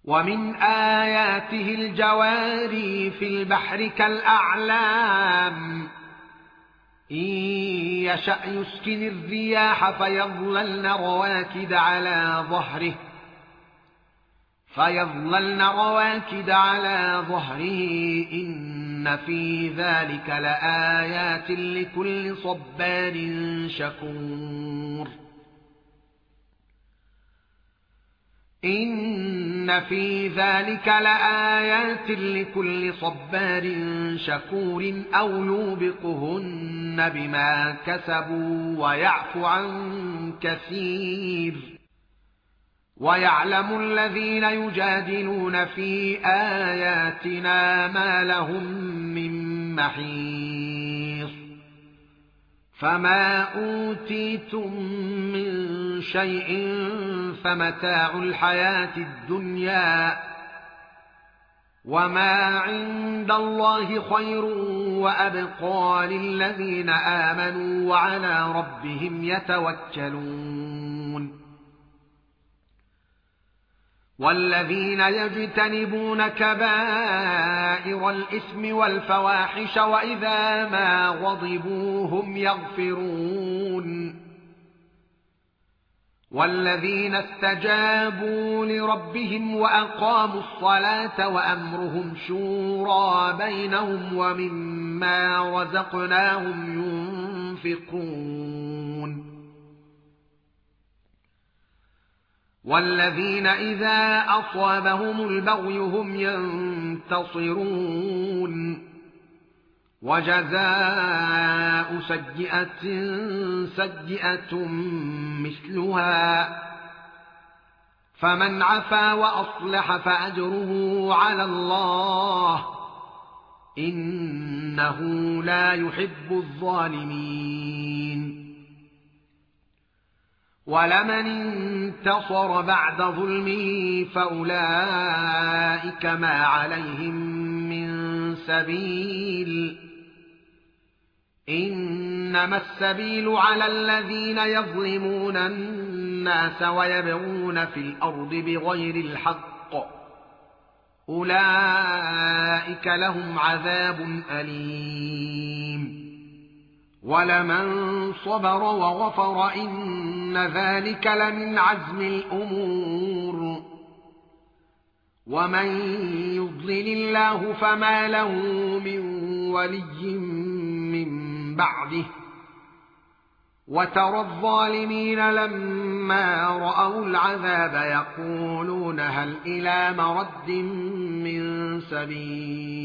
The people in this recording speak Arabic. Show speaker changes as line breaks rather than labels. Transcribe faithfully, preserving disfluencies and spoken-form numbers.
ومن آياته الجواري في البحر كالأعلام إن يشأ يسكن الرياح فيظللن رواكد على ظهره فيظللن رواكد على ظهره إن في ذلك لآيات لكل صبار شكور إن في ذلك لآيات لكل صبار شكور أو يوبقهن بما كسبوا ويعفو عن كثير ويعلم الذين يجادلون في آياتنا ما لهم من محيص فما أوتيتم من شيء فمتاع الحياة الدنيا وما عند الله خير وأبقى للذين آمنوا وعلى ربهم يتوكلون والذين يجتنبون كبائر الإثم والفواحش وإذا ما غضبوا هم يغفرون والذين استجابوا لربهم وأقاموا الصلاة وأمرهم شورى بينهم ومما رزقناهم ينفقون والذين إذا أصابهم البغي هم ينتصرون وجزاء سيئة سيئة مثلها فمن عفا وأصلح فأجره على الله إنه لا يحب الظالمين ولمن انتصر بعد ظلمه فأولئك ما عليهم من سبيل إنما السبيل على الذين يظلمون الناس ويبغون في الأرض بغير الحق أولئك لهم عذاب أليم ولمن صبر وغفر إن ذلك لمن عزم الأمور ومن يضلل الله فما له من ولي من بعده وترى الظالمين لما رأوا العذاب يقولون هل إلى مرد من سبيل